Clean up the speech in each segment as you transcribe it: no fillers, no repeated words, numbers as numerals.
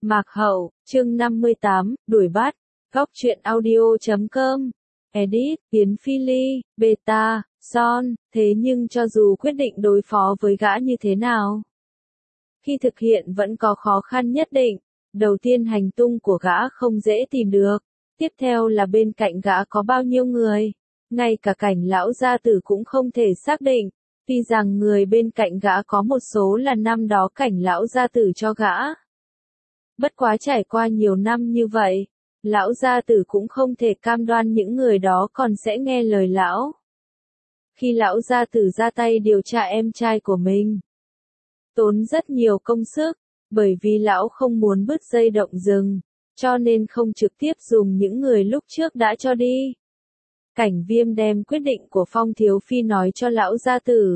Mạc Hậu, chương 58, đuổi bắt, góc truyện audio.com, edit, Yến Phi Ly, beta, Son, thế nhưng cho dù quyết định đối phó với gã như thế nào, khi thực hiện vẫn có khó khăn nhất định. Đầu tiên hành tung của gã không dễ tìm được, tiếp theo là bên cạnh gã có bao nhiêu người, ngay cả Cảnh lão gia tử cũng không thể xác định, tuy rằng người bên cạnh gã có một số là năm đó Cảnh lão gia tử cho gã. Bất quá trải qua nhiều năm như vậy, lão gia tử cũng không thể cam đoan những người đó còn sẽ nghe lời lão. Khi lão gia tử ra tay điều tra em trai của mình, tốn rất nhiều công sức, bởi vì lão không muốn bứt dây động rừng, cho nên không trực tiếp dùng những người lúc trước đã cho đi. Cảnh Viêm đem quyết định của Phong Thiếu Phi nói cho lão gia tử.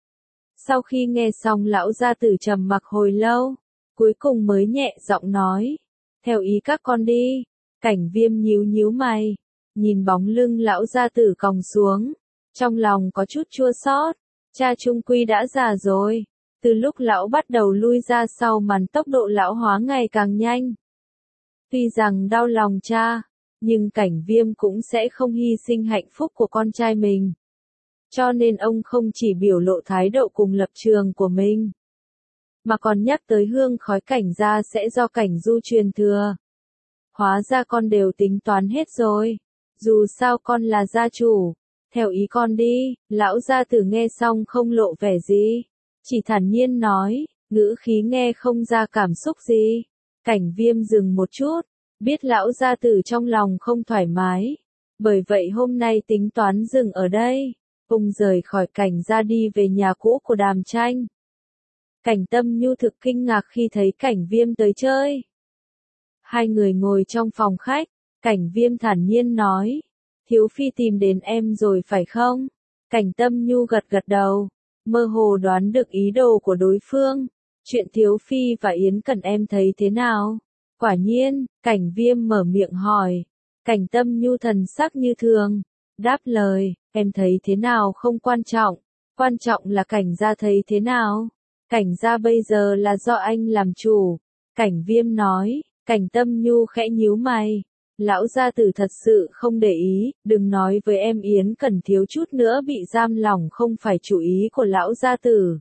Sau khi nghe xong lão gia tử trầm mặc hồi lâu, cuối cùng mới nhẹ giọng nói, theo ý các con đi. Cảnh Viêm nhíu nhíu mày, nhìn bóng lưng lão gia tử còng xuống, trong lòng có chút chua xót, cha trung quy đã già rồi. Từ lúc lão bắt đầu lui ra sau màn tốc độ lão hóa ngày càng nhanh. Tuy rằng đau lòng cha, nhưng Cảnh Viêm cũng sẽ không hy sinh hạnh phúc của con trai mình. Cho nên ông không chỉ biểu lộ thái độ cùng lập trường của mình, mà còn nhắc tới hương khói Cảnh gia sẽ do Cảnh Du truyền thừa. Hóa ra con đều tính toán hết rồi, dù sao con là gia chủ, theo ý con đi. Lão gia tử nghe xong không lộ vẻ gì, chỉ thản nhiên nói, ngữ khí nghe không ra cảm xúc gì. Cảnh Viêm dừng một chút, biết lão gia tử trong lòng không thoải mái, bởi vậy hôm nay tính toán dừng ở đây. Ông rời khỏi Cảnh gia đi về nhà cũ của Đàm Tranh. Cảnh Tâm Nhu thực kinh ngạc khi thấy Cảnh Viêm tới chơi. Hai người ngồi trong phòng khách, Cảnh Viêm thản nhiên nói, Thiếu Phi tìm đến em rồi phải không? Cảnh Tâm Nhu gật gật đầu, mơ hồ đoán được ý đồ của đối phương. Chuyện Thiếu Phi và Yến Cẩn em thấy thế nào? Quả nhiên, Cảnh Viêm mở miệng hỏi. Cảnh Tâm Nhu thần sắc như thường, đáp lời, em thấy thế nào không quan trọng, quan trọng là Cảnh gia thấy thế nào. Cảnh gia bây giờ là do anh làm chủ. Cảnh Viêm nói. Cảnh Tâm Nhu khẽ nhíu mày, lão gia tử thật sự không để ý, đừng nói với em Yến Cẩn thiếu chút nữa bị giam lỏng không phải chủ ý của lão gia tử.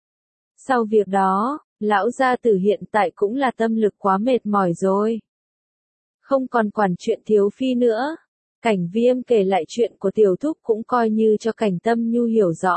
Sau việc đó, lão gia tử hiện tại cũng là tâm lực quá mệt mỏi rồi, không còn quản chuyện Thiếu Phi nữa. Cảnh Viêm kể lại chuyện của tiểu thúc cũng coi như cho Cảnh Tâm Nhu hiểu rõ.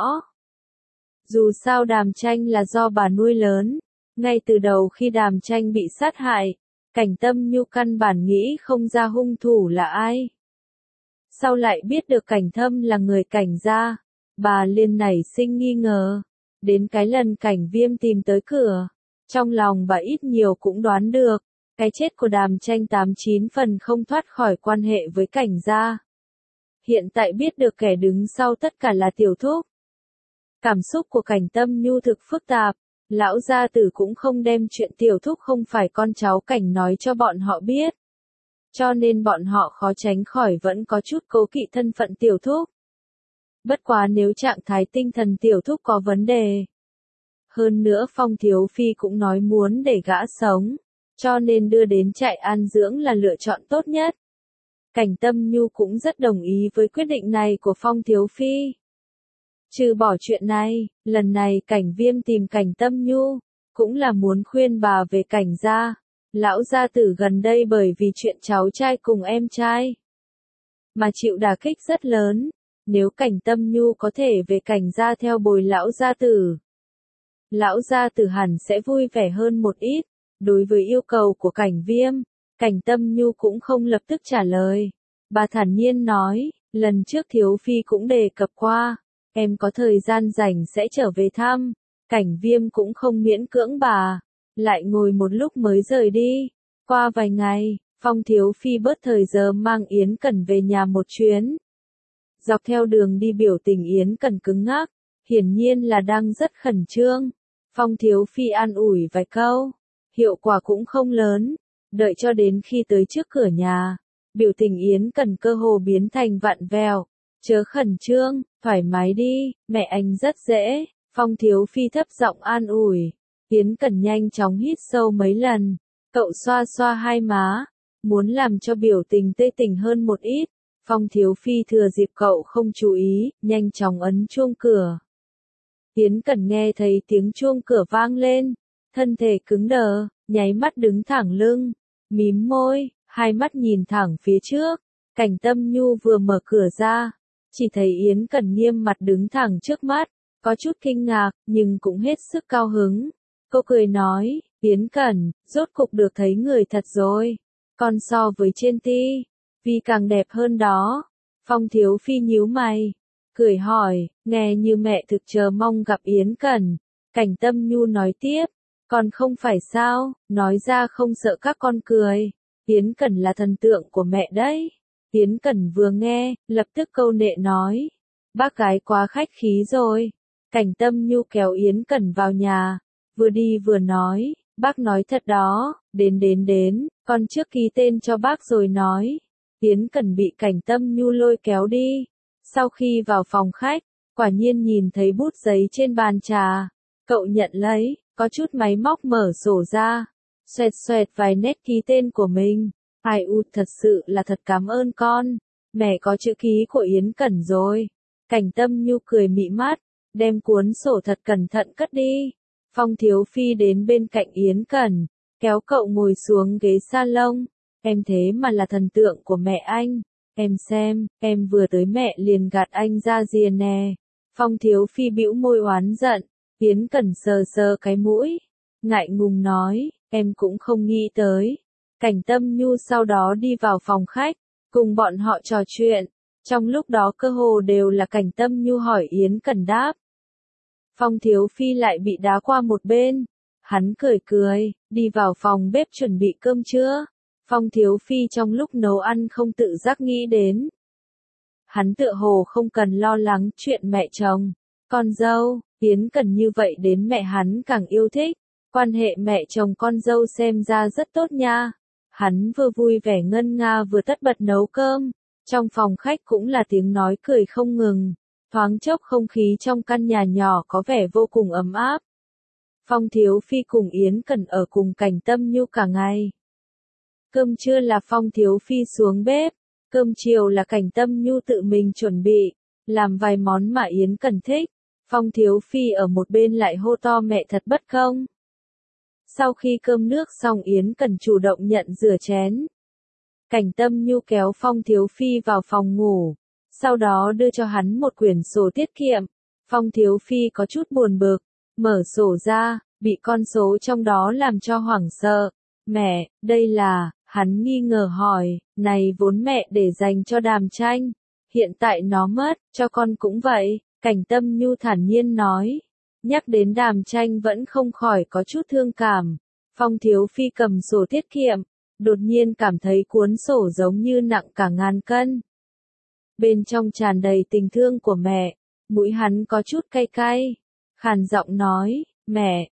Dù sao Đàm Tranh là do bà nuôi lớn, ngay từ đầu khi Đàm Tranh bị sát hại, Cảnh Tâm Nhu căn bản nghĩ không ra hung thủ là ai. Sau lại biết được Cảnh Thâm là người Cảnh gia, bà liền nảy sinh nghi ngờ. Đến cái lần Cảnh Viêm tìm tới cửa, trong lòng bà ít nhiều cũng đoán được, cái chết của Đàm Tranh 89 phần không thoát khỏi quan hệ với Cảnh gia. Hiện tại biết được kẻ đứng sau tất cả là tiểu thúc. Cảm xúc của Cảnh Tâm Nhu thực phức tạp. Lão gia tử cũng không đem chuyện tiểu thúc không phải con cháu Cảnh nói cho bọn họ biết. Cho nên bọn họ khó tránh khỏi vẫn có chút cố kỵ thân phận tiểu thúc. Bất quá nếu trạng thái tinh thần tiểu thúc có vấn đề. Hơn nữa Phong Thiếu Phi cũng nói muốn để gã sống, cho nên đưa đến trại an dưỡng là lựa chọn tốt nhất. Cảnh Tâm Nhu cũng rất đồng ý với quyết định này của Phong Thiếu Phi. Trừ bỏ chuyện này, lần này Cảnh Viêm tìm Cảnh Tâm Nhu, cũng là muốn khuyên bà về Cảnh gia. Lão gia tử gần đây bởi vì chuyện cháu trai cùng em trai mà chịu đả kích rất lớn. Nếu Cảnh Tâm Nhu có thể về Cảnh gia theo bồi lão gia tử hẳn sẽ vui vẻ hơn một ít. Đối với yêu cầu của Cảnh Viêm, Cảnh Tâm Nhu cũng không lập tức trả lời. Bà thản nhiên nói, lần trước Thiếu Phi cũng đề cập qua, em có thời gian rảnh sẽ trở về thăm. Cảnh Viêm cũng không miễn cưỡng bà, lại ngồi một lúc mới rời đi. Qua vài ngày, Phong Thiếu Phi bớt thời giờ mang Yến Cẩn về nhà một chuyến. Dọc theo đường đi biểu tình Yến Cẩn cứng ngắc, hiển nhiên là đang rất khẩn trương. Phong Thiếu Phi an ủi vài câu, hiệu quả cũng không lớn. Đợi cho đến khi tới trước cửa nhà, biểu tình Yến Cẩn cơ hồ biến thành vặn vẹo. Chớ khẩn trương, thoải mái đi, mẹ anh rất dễ. Phong Thiếu Phi thấp giọng an ủi. Yến Cẩn nhanh chóng hít sâu mấy lần, Cậu xoa xoa hai má, muốn làm cho biểu tình tươi tỉnh hơn một ít. Phong Thiếu Phi thừa dịp cậu không chú ý, nhanh chóng ấn chuông cửa. Yến Cẩn nghe thấy tiếng chuông cửa vang lên, thân thể cứng đờ, nháy mắt đứng thẳng lưng, mím môi, hai mắt nhìn thẳng phía trước. Cảnh Tâm Nhu vừa mở cửa ra, chỉ thấy Yến Cẩn nghiêm mặt đứng thẳng trước mắt, có chút kinh ngạc, nhưng cũng hết sức cao hứng. Cô cười nói, Yến Cẩn, rốt cục được thấy người thật rồi, còn so với trên vì càng đẹp hơn đó. Phong Thiếu Phi nhíu mày, cười hỏi, nghe như mẹ thực chờ mong gặp Yến Cẩn. Cảnh Tâm Nhu nói tiếp, còn không phải sao, nói ra không sợ các con cười. Yến Cẩn là thần tượng của mẹ đấy. Yến Cẩn vừa nghe, lập tức câu nệ nói, bác gái quá khách khí rồi. Cảnh Tâm Nhu kéo Yến Cẩn vào nhà, vừa đi vừa nói, bác nói thật đó, đến, con trước ký tên cho bác rồi nói. Yến Cẩn bị Cảnh Tâm Nhu lôi kéo đi. Sau khi vào phòng khách, quả nhiên nhìn thấy bút giấy trên bàn trà. Cậu nhận lấy, có chút máy móc mở sổ ra, xoẹt xoẹt vài nét ký tên của mình. Ai u, thật sự là thật cảm ơn con, mẹ có chữ ký của Yến Cẩn rồi. Cảnh Tâm Nhu cười mị mắt, đem cuốn sổ thật cẩn thận cất đi. Phong Thiếu Phi đến bên cạnh Yến Cẩn, kéo cậu ngồi xuống ghế salon. Em thế mà là thần tượng của mẹ anh. Em xem, em vừa tới mẹ liền gạt anh ra rìa nè. Phong Thiếu Phi bĩu môi oán giận. Yến Cẩn sờ sờ cái mũi, ngại ngùng nói, em cũng không nghĩ tới. Cảnh Tâm Nhu sau đó đi vào phòng khách, cùng bọn họ trò chuyện. Trong lúc đó cơ hồ đều là Cảnh Tâm Nhu hỏi Yến Cẩn đáp. Phong Thiếu Phi lại bị đá qua một bên. Hắn cười cười, đi vào phòng bếp chuẩn bị cơm trưa. Phong Thiếu Phi trong lúc nấu ăn không tự giác nghĩ đến. Hắn tựa hồ không cần lo lắng chuyện mẹ chồng, con dâu. Yến Cẩn như vậy đến mẹ hắn càng yêu thích. Quan hệ mẹ chồng con dâu xem ra rất tốt nha. Hắn vừa vui vẻ ngân nga vừa tất bật nấu cơm. Trong phòng khách cũng là tiếng nói cười không ngừng. Thoáng chốc không khí trong căn nhà nhỏ có vẻ vô cùng ấm áp. Phong Thiếu Phi cùng Yến Cẩn ở cùng Cảnh Tâm Nhu cả ngày. Cơm trưa là Phong Thiếu Phi xuống bếp. Cơm chiều là Cảnh Tâm Nhu tự mình chuẩn bị. Làm vài món mà Yến Cẩn thích. Phong Thiếu Phi ở một bên lại hô to mẹ thật bất công. Sau khi cơm nước xong Yến Cẩn chủ động nhận rửa chén. Cảnh Tâm Nhu kéo Phong Thiếu Phi vào phòng ngủ. Sau đó đưa cho hắn một quyển sổ tiết kiệm. Phong Thiếu Phi có chút buồn bực. Mở sổ ra, bị con số trong đó làm cho hoảng sợ. Mẹ, đây là, hắn nghi ngờ hỏi, này vốn mẹ để dành cho Đàm Tranh. Hiện tại nó mất, cho con cũng vậy. Cảnh Tâm Nhu thản nhiên nói. Nhắc đến Đàm Tranh vẫn không khỏi có chút thương cảm. Phong Thiếu Phi cầm sổ tiết kiệm, đột nhiên cảm thấy cuốn sổ giống như nặng cả ngàn cân. Bên trong tràn đầy tình thương của mẹ, mũi hắn có chút cay cay. Khàn giọng nói, mẹ,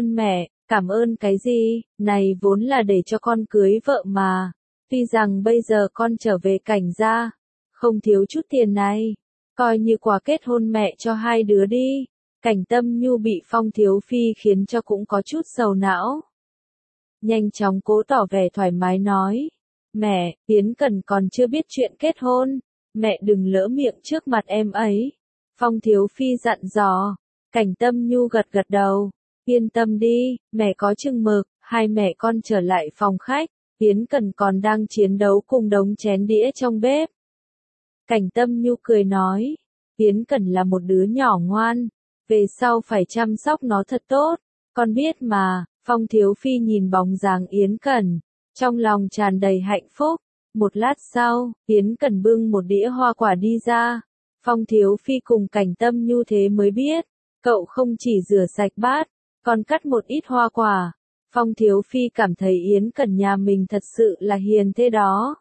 cảm ơn cái gì, này vốn là để cho con cưới vợ mà. Tuy rằng bây giờ con trở về Cảnh gia, không thiếu chút tiền này. Coi như quà kết hôn mẹ cho hai đứa đi. Cảnh Tâm Nhu bị Phong Thiếu Phi khiến cho cũng có chút sầu não. Nhanh chóng cố tỏ vẻ thoải mái nói. Mẹ, Yến Cẩn còn chưa biết chuyện kết hôn. Mẹ đừng lỡ miệng trước mặt em ấy. Phong Thiếu Phi dặn dò. Cảnh Tâm Nhu gật gật đầu. Yên tâm đi, mẹ có chừng mực. Hai mẹ con trở lại phòng khách. Yến Cẩn còn đang chiến đấu cùng đống chén đĩa trong bếp. Cảnh Tâm Nhu cười nói. Yến Cẩn là một đứa nhỏ ngoan. Về sau phải chăm sóc nó thật tốt. Con biết mà. Phong Thiếu Phi nhìn bóng dáng Yến Cẩn, trong lòng tràn đầy hạnh phúc. Một lát sau, Yến Cẩn bưng một đĩa hoa quả đi ra. Phong Thiếu Phi cùng Cảnh Tâm Nhu thế mới biết, cậu không chỉ rửa sạch bát, còn cắt một ít hoa quả. Phong Thiếu Phi cảm thấy Yến Cẩn nhà mình thật sự là hiền thế đó.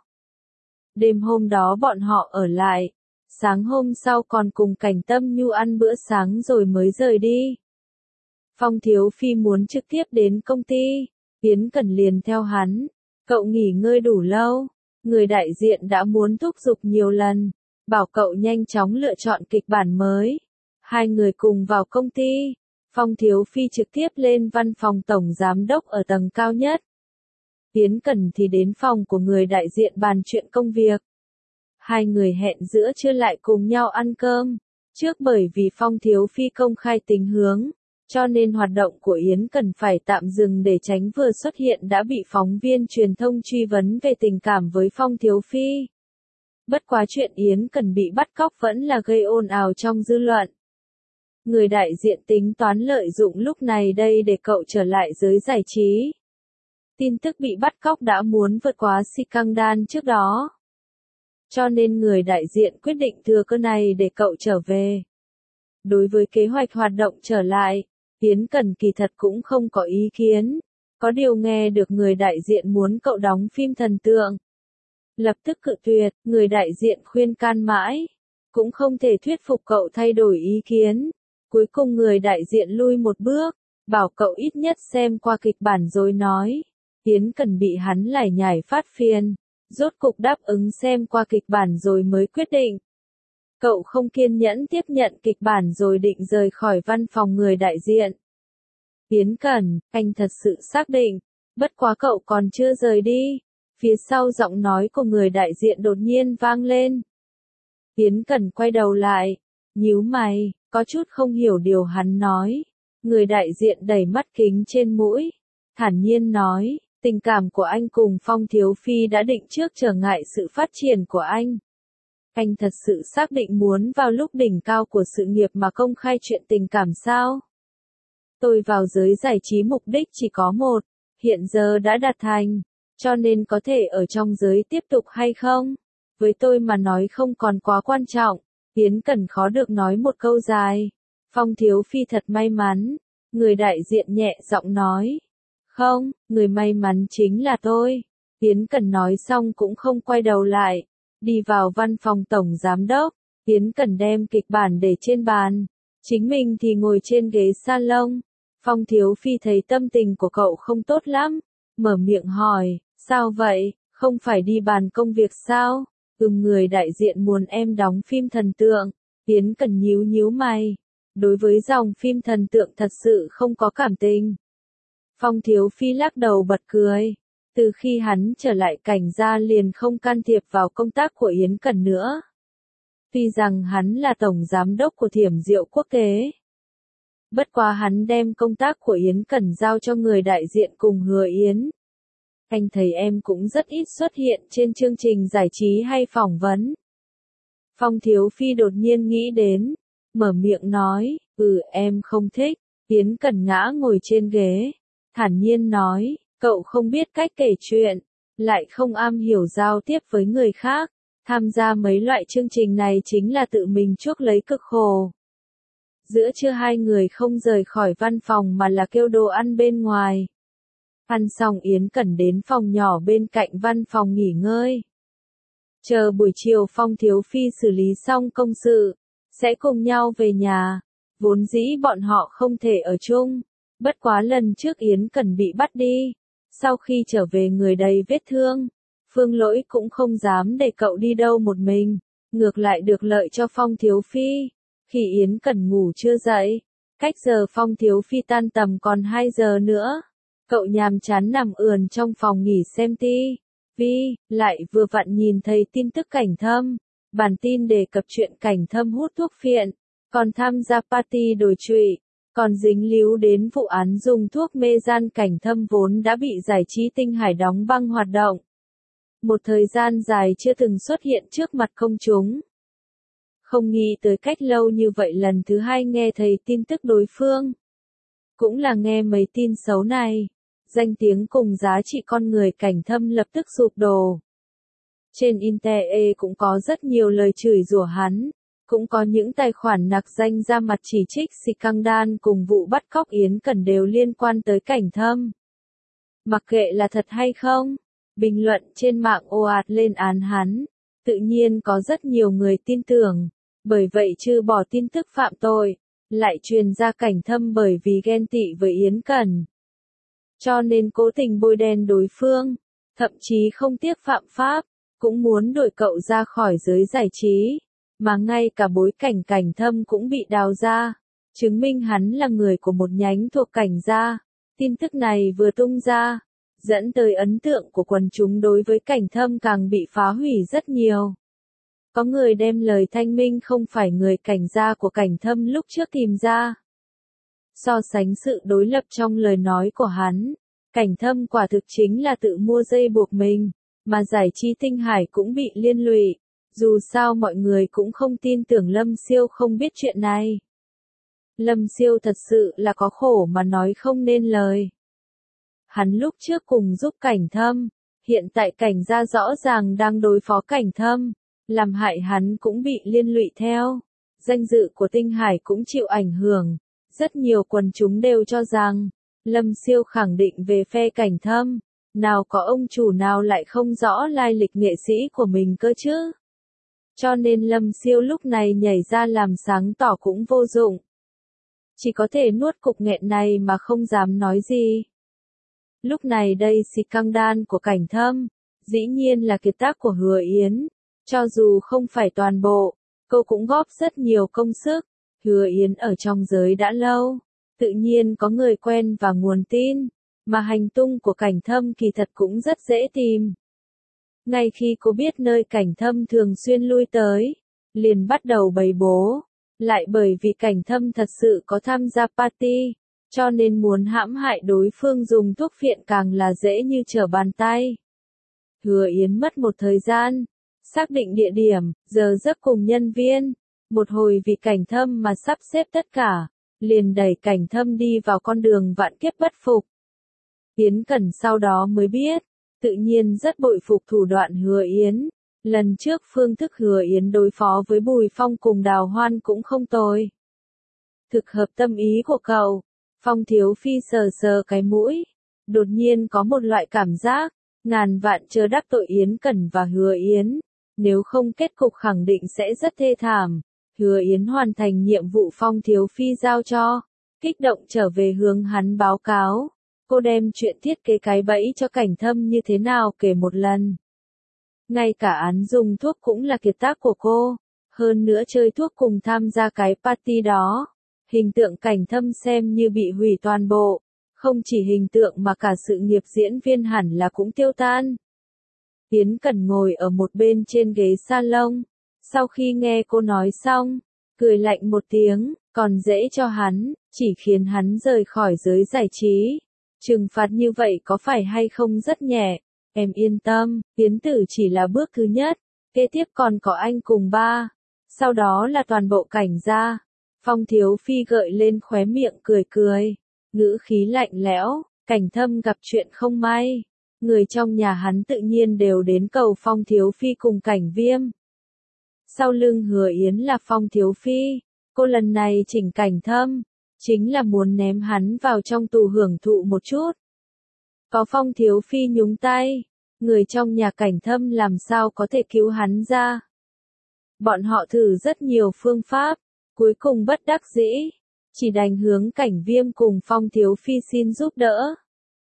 Đêm hôm đó bọn họ ở lại, sáng hôm sau còn cùng Cảnh Tâm Nhu ăn bữa sáng rồi mới rời đi. Phong Thiếu Phi muốn trực tiếp đến công ty, Yến Cẩn liền theo hắn. Cậu nghỉ ngơi đủ lâu, người đại diện đã muốn thúc giục nhiều lần, bảo cậu nhanh chóng lựa chọn kịch bản mới. Hai người cùng vào công ty, Phong Thiếu Phi trực tiếp lên văn phòng tổng giám đốc ở tầng cao nhất. Yến Cẩn thì đến phòng của người đại diện bàn chuyện công việc. Hai người hẹn giữa trưa lại cùng nhau ăn cơm. Trước bởi vì Phong Thiếu Phi công khai tình hướng, cho nên hoạt động của Yến Cẩn phải tạm dừng để tránh vừa xuất hiện đã bị phóng viên truyền thông truy vấn về tình cảm với Phong Thiếu Phi. Bất quá chuyện Yến Cẩn bị bắt cóc vẫn là gây ồn ào trong dư luận. Người đại diện tính toán lợi dụng lúc này đây để cậu trở lại giới giải trí. Tin tức bị bắt cóc đã muốn vượt qua scandal trước đó. Cho nên người đại diện quyết định thừa cơ này để cậu trở về. Đối với kế hoạch hoạt động trở lại, Yến Cẩn kỳ thật cũng không có ý kiến. Có điều nghe được người đại diện muốn cậu đóng phim thần tượng. Lập tức cự tuyệt, người đại diện khuyên can mãi. Cũng không thể thuyết phục cậu thay đổi ý kiến. Cuối cùng người đại diện lui một bước, bảo cậu ít nhất xem qua kịch bản rồi nói. Yến Cẩn bị hắn lải nhải phát phiền. Rốt cục đáp ứng xem qua kịch bản rồi mới quyết định. Cậu không kiên nhẫn tiếp nhận kịch bản rồi định rời khỏi văn phòng người đại diện. Yến Cẩn, anh thật sự xác định, bất quá cậu còn chưa rời đi. Phía sau giọng nói của người đại diện đột nhiên vang lên. Yến Cẩn quay đầu lại, nhíu mày, có chút không hiểu điều hắn nói. Người đại diện đẩy mắt kính trên mũi, thản nhiên nói. Tình cảm của anh cùng Phong Thiếu Phi đã định trước trở ngại sự phát triển của anh. Anh thật sự xác định muốn vào lúc đỉnh cao của sự nghiệp mà công khai chuyện tình cảm sao? Tôi vào giới giải trí mục đích chỉ có một, hiện giờ đã đạt thành, cho nên có thể ở trong giới tiếp tục hay không? Với tôi mà nói không còn quá quan trọng, Yến Cẩn khó được nói một câu dài. Phong Thiếu Phi thật may mắn, người đại diện nhẹ giọng nói. Không, người may mắn chính là tôi. Yến Cẩn nói xong cũng không quay đầu lại. Đi vào văn phòng tổng giám đốc. Yến Cẩn đem kịch bản để trên bàn. Chính mình thì ngồi trên ghế salon. Phong Thiếu Phi thấy tâm tình của cậu không tốt lắm. Mở miệng hỏi, sao vậy, không phải đi bàn công việc sao? Người đại diện muốn em đóng phim thần tượng. Yến Cẩn nhíu nhíu mày. Đối với dòng phim thần tượng thật sự không có cảm tình. Phong Thiếu Phi lắc đầu bật cười. Từ khi hắn trở lại Cảnh gia liền không can thiệp vào công tác của Yến Cẩn nữa. Tuy rằng hắn là tổng giám đốc của Thiểm Diệu Quốc tế. Bất quá hắn đem công tác của Yến Cẩn giao cho người đại diện cùng Hứa Yến. Anh thấy em cũng rất ít xuất hiện trên chương trình giải trí hay phỏng vấn. Phong Thiếu Phi đột nhiên nghĩ đến. Mở miệng nói, em không thích. Yến Cẩn ngã ngồi trên ghế. Thản nhiên nói, cậu không biết cách kể chuyện, lại không am hiểu giao tiếp với người khác, tham gia mấy loại chương trình này chính là tự mình chuốc lấy cực khổ. Giữa trưa hai người không rời khỏi văn phòng mà là kêu đồ ăn bên ngoài. Ăn xong Yến Cẩn đến phòng nhỏ bên cạnh văn phòng nghỉ ngơi. Chờ buổi chiều Phong Thiếu Phi xử lý xong công sự, sẽ cùng nhau về nhà, vốn dĩ bọn họ không thể ở chung. Bất quá lần trước Yến Cẩn bị bắt đi, sau khi trở về người đầy vết thương, Phương Lỗi cũng không dám để cậu đi đâu một mình, ngược lại được lợi cho Phong Thiếu Phi. Khi Yến Cẩn ngủ chưa dậy, cách giờ Phong Thiếu Phi tan tầm còn 2 giờ nữa, cậu nhàm chán nằm ườn trong phòng nghỉ xem TV, lại vừa vặn nhìn thấy tin tức Cảnh Thâm, bản tin đề cập chuyện Cảnh Thâm hút thuốc phiện, còn tham gia party đồi trụy. Còn dính líu đến vụ án dùng thuốc mê gian Cảnh Thâm vốn đã bị giải trí Tinh Hải đóng băng hoạt động. Một thời gian dài chưa từng xuất hiện trước mặt công chúng. Không nghĩ tới cách lâu như vậy lần thứ hai nghe thấy tin tức đối phương. Cũng là nghe mấy tin xấu này. Danh tiếng cùng giá trị con người Cảnh Thâm lập tức sụp đổ. Trên Internet cũng có rất nhiều lời chửi rủa hắn. Cũng có những tài khoản nặc danh ra mặt chỉ trích scandal cùng vụ bắt cóc Yến Cẩn đều liên quan tới Cảnh Thâm. Mặc kệ là thật hay không, bình luận trên mạng ồ ạt lên án hắn, tự nhiên có rất nhiều người tin tưởng, bởi vậy trừ bỏ tin tức phạm tội, lại truyền ra Cảnh Thâm bởi vì ghen tị với Yến Cẩn. Cho nên cố tình bôi đen đối phương, thậm chí không tiếc phạm pháp, cũng muốn đuổi cậu ra khỏi giới giải trí. Mà ngay cả bối cảnh Cảnh Thâm cũng bị đào ra, chứng minh hắn là người của một nhánh thuộc Cảnh gia. Tin tức này vừa tung ra, dẫn tới ấn tượng của quần chúng đối với Cảnh Thâm càng bị phá hủy rất nhiều. Có người đem lời thanh minh không phải người Cảnh gia của Cảnh Thâm lúc trước tìm ra. So sánh sự đối lập trong lời nói của hắn, Cảnh Thâm quả thực chính là tự mua dây buộc mình, mà giải trí Tinh Hải cũng bị liên lụy. Dù sao mọi người cũng không tin tưởng Lâm Siêu không biết chuyện này. Lâm Siêu thật sự là có khổ mà nói không nên lời. Hắn lúc trước cùng giúp Cảnh Thâm, hiện tại Cảnh gia rõ ràng đang đối phó Cảnh Thâm, làm hại hắn cũng bị liên lụy theo. Danh dự của Tinh Hải cũng chịu ảnh hưởng. Rất nhiều quần chúng đều cho rằng, Lâm Siêu khẳng định về phe Cảnh Thâm, nào có ông chủ nào lại không rõ lai lịch nghệ sĩ của mình cơ chứ. Cho nên Lâm Siêu lúc này nhảy ra làm sáng tỏ cũng vô dụng. Chỉ có thể nuốt cục nghẹn này mà không dám nói gì. Lúc này đây scandal của Cảnh Thâm, dĩ nhiên là kiệt tác của Hứa Yến. Cho dù không phải toàn bộ, cô cũng góp rất nhiều công sức. Hứa Yến ở trong giới đã lâu, tự nhiên có người quen và nguồn tin, mà hành tung của Cảnh Thâm kỳ thật cũng rất dễ tìm. Ngay khi cô biết nơi Cảnh Thâm thường xuyên lui tới, liền bắt đầu bày bố, lại bởi vì Cảnh Thâm thật sự có tham gia party, cho nên muốn hãm hại đối phương dùng thuốc phiện càng là dễ như trở bàn tay. Hứa Yến mất một thời gian, xác định địa điểm, giờ giấc cùng nhân viên, một hồi vì Cảnh Thâm mà sắp xếp tất cả, liền đẩy Cảnh Thâm đi vào con đường vạn kiếp bất phục. Yến Cẩn sau đó mới biết, tự nhiên rất bội phục thủ đoạn Hứa Yến. Lần trước phương thức Hứa Yến đối phó với Bùi Phong cùng Đào Hoan cũng không tồi. Thực hợp tâm ý của cậu. Phong Thiếu Phi sờ sờ cái mũi, đột nhiên có một loại cảm giác, ngàn vạn chớ đắc tội Yến Cẩn và Hứa Yến, nếu không kết cục khẳng định sẽ rất thê thảm. Hứa Yến hoàn thành nhiệm vụ Phong Thiếu Phi giao cho, kích động trở về hướng hắn báo cáo. Cô đem chuyện thiết kế cái bẫy cho Cảnh Thâm như thế nào kể một lần. Ngay cả án dùng thuốc cũng là kiệt tác của cô, hơn nữa chơi thuốc cùng tham gia cái party đó. Hình tượng Cảnh Thâm xem như bị hủy toàn bộ, không chỉ hình tượng mà cả sự nghiệp diễn viên hẳn là cũng tiêu tan. Yến Cẩn ngồi ở một bên trên ghế salon, sau khi nghe cô nói xong, cười lạnh một tiếng, còn dễ cho hắn, chỉ khiến hắn rời khỏi giới giải trí. Trừng phạt như vậy có phải hay không rất nhẹ, em yên tâm, Yến Tử chỉ là bước thứ nhất, kế tiếp còn có anh cùng ba, sau đó là toàn bộ Cảnh gia. Phong Thiếu Phi gợi lên khóe miệng cười cười, ngữ khí lạnh lẽo, Cảnh Thâm gặp chuyện không may. Người trong nhà hắn tự nhiên đều đến cầu Phong Thiếu Phi cùng Cảnh Viêm. Sau lưng Hứa Yến là Phong Thiếu Phi, cô lần này chỉnh Cảnh Thâm, chính là muốn ném hắn vào trong tù hưởng thụ một chút. Có Phong Thiếu Phi nhúng tay, người trong nhà Cảnh Thâm làm sao có thể cứu hắn ra. Bọn họ thử rất nhiều phương pháp, cuối cùng bất đắc dĩ, chỉ đành hướng Cảnh Viêm cùng Phong Thiếu Phi xin giúp đỡ.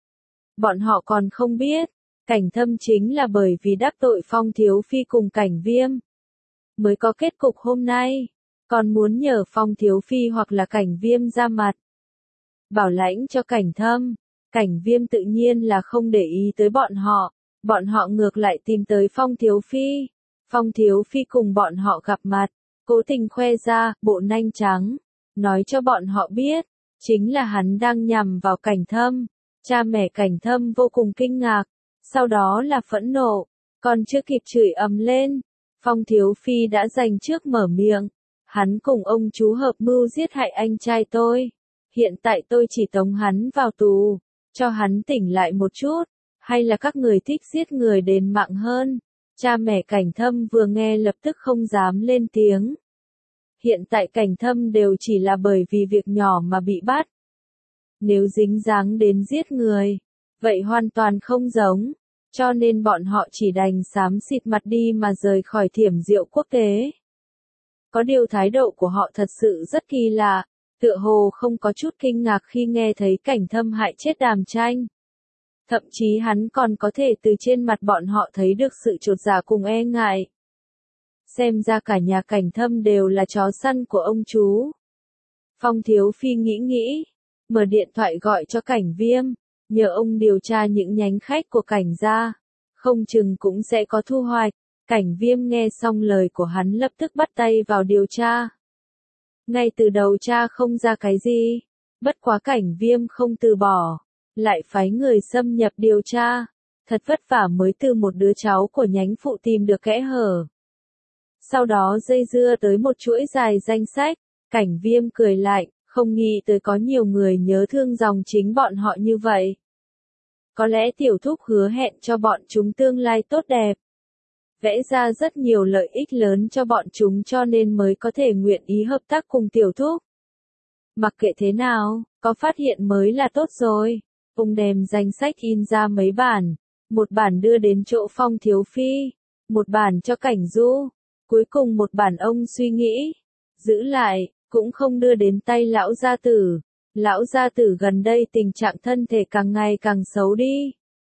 Bọn họ còn không biết, Cảnh Thâm chính là bởi vì đắc tội Phong Thiếu Phi cùng Cảnh Viêm, mới có kết cục hôm nay, còn muốn nhờ Phong Thiếu Phi hoặc là Cảnh Viêm ra mặt. Bảo lãnh cho Cảnh Thâm, Cảnh Viêm tự nhiên là không để ý tới bọn họ ngược lại tìm tới Phong Thiếu Phi. Phong Thiếu Phi cùng bọn họ gặp mặt, cố tình khoe ra, bộ nanh trắng, nói cho bọn họ biết, chính là hắn đang nhằm vào Cảnh Thâm. Cha mẹ Cảnh Thâm vô cùng kinh ngạc, sau đó là phẫn nộ, còn chưa kịp chửi ầm lên, Phong Thiếu Phi đã giành trước mở miệng, hắn cùng ông chú hợp mưu giết hại anh trai tôi, hiện tại tôi chỉ tống hắn vào tù, cho hắn tỉnh lại một chút, hay là các người thích giết người đền mạng hơn. Cha mẹ Cảnh Thâm vừa nghe lập tức không dám lên tiếng. Hiện tại Cảnh Thâm đều chỉ là bởi vì việc nhỏ mà bị bắt. Nếu dính dáng đến giết người, vậy hoàn toàn không giống, cho nên bọn họ chỉ đành xám xịt mặt đi mà rời khỏi Thiểm Diệu quốc tế. Có điều thái độ của họ thật sự rất kỳ lạ, tựa hồ không có chút kinh ngạc khi nghe thấy Cảnh Thâm hại chết Đàm Tranh. Thậm chí hắn còn có thể từ trên mặt bọn họ thấy được sự chột dạ cùng e ngại. Xem ra cả nhà Cảnh Thâm đều là chó săn của ông chú. Phong Thiếu Phi nghĩ, mở điện thoại gọi cho Cảnh Viêm, nhờ ông điều tra những nhánh khách của Cảnh gia, không chừng cũng sẽ có thu hoạch. Cảnh Viêm nghe xong lời của hắn lập tức bắt tay vào điều tra. Ngay từ đầu tra không ra cái gì, bất quá Cảnh Viêm không từ bỏ, lại phái người xâm nhập điều tra, thật vất vả mới từ một đứa cháu của nhánh phụ tìm được kẽ hở. Sau đó dây dưa tới một chuỗi dài danh sách, Cảnh Viêm cười lạnh, không nghĩ tới có nhiều người nhớ thương dòng chính bọn họ như vậy. Có lẽ tiểu thúc hứa hẹn cho bọn chúng tương lai tốt đẹp, vẽ ra rất nhiều lợi ích lớn cho bọn chúng cho nên mới có thể nguyện ý hợp tác cùng tiểu thúc. Mặc kệ thế nào, có phát hiện mới là tốt rồi. Ông đem danh sách in ra mấy bản, một bản đưa đến chỗ Phong Thiếu Phi, một bản cho Cảnh Du, cuối cùng một bản ông suy nghĩ, giữ lại, cũng không đưa đến tay lão gia tử. Lão gia tử gần đây tình trạng thân thể càng ngày càng xấu đi.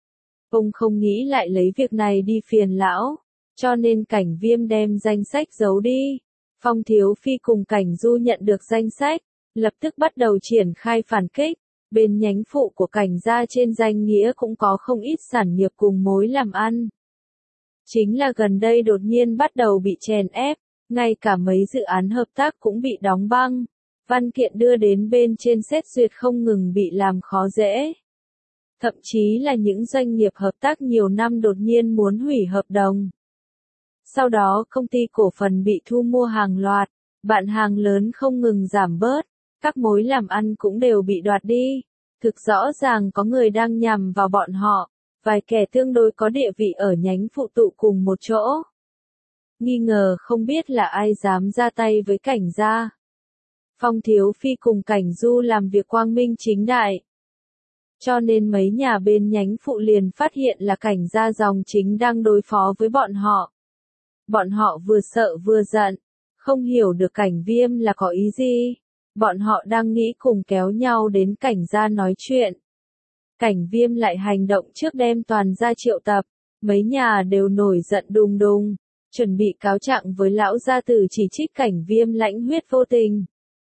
Ông không nghĩ lại lấy việc này đi phiền lão, cho nên Cảnh Viêm đem danh sách giấu đi. Phong Thiếu Phi cùng Cảnh Du nhận được danh sách, lập tức bắt đầu triển khai phản kích. Bên nhánh phụ của Cảnh gia trên danh nghĩa cũng có không ít sản nghiệp cùng mối làm ăn. Chính là gần đây đột nhiên bắt đầu bị chèn ép, ngay cả mấy dự án hợp tác cũng bị đóng băng. Văn kiện đưa đến bên trên xét duyệt không ngừng bị làm khó dễ. Thậm chí là những doanh nghiệp hợp tác nhiều năm đột nhiên muốn hủy hợp đồng. Sau đó công ty cổ phần bị thu mua hàng loạt, bạn hàng lớn không ngừng giảm bớt, các mối làm ăn cũng đều bị đoạt đi. Thực rõ ràng có người đang nhằm vào bọn họ, vài kẻ tương đối có địa vị ở nhánh phụ tụ cùng một chỗ. Nghi ngờ không biết là ai dám ra tay với Cảnh gia. Phong Thiếu Phi cùng Cảnh Du làm việc quang minh chính đại. Cho nên mấy nhà bên nhánh phụ liền phát hiện là Cảnh gia dòng chính đang đối phó với bọn họ. Bọn họ vừa sợ vừa giận, không hiểu được Cảnh Viêm là có ý gì. Bọn họ đang nghĩ cùng kéo nhau đến Cảnh gia nói chuyện. Cảnh Viêm lại hành động trước đem toàn gia triệu tập, mấy nhà đều nổi giận đùng đùng, chuẩn bị cáo trạng với lão gia tử chỉ trích Cảnh Viêm lãnh huyết vô tình.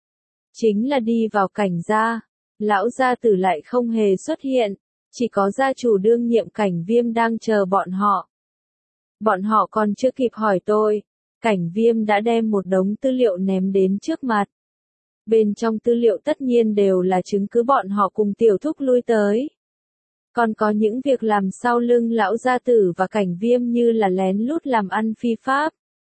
Chính là đi vào Cảnh gia, lão gia tử lại không hề xuất hiện, chỉ có gia chủ đương nhiệm Cảnh Viêm đang chờ bọn họ. Bọn họ còn chưa kịp hỏi tôi, Cảnh Viêm đã đem một đống tư liệu ném đến trước mặt. Bên trong tư liệu tất nhiên đều là chứng cứ bọn họ cùng tiểu thúc lui tới. Còn có những việc làm sau lưng lão gia tử và Cảnh Viêm như là lén lút làm ăn phi pháp.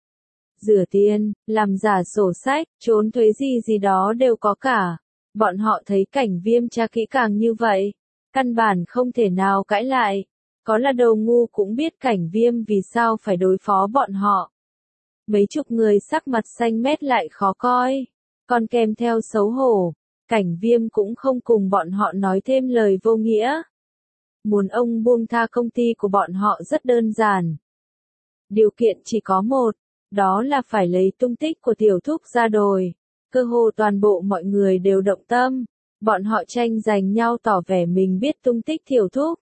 Rửa tiền, làm giả sổ sách, trốn thuế gì gì đó đều có cả. Bọn họ thấy Cảnh Viêm tra kỹ càng như vậy, căn bản không thể nào cãi lại. Có là đầu ngu cũng biết Cảnh Viêm vì sao phải đối phó bọn họ. Mấy chục người sắc mặt xanh mét lại khó coi, còn kèm theo xấu hổ. Cảnh Viêm cũng không cùng bọn họ nói thêm lời vô nghĩa. Muốn ông buông tha công ty của bọn họ rất đơn giản. Điều kiện chỉ có một, đó là phải lấy tung tích của tiểu thúc ra đồi. Cơ hồ toàn bộ mọi người đều động tâm, bọn họ tranh giành nhau tỏ vẻ mình biết tung tích tiểu thúc.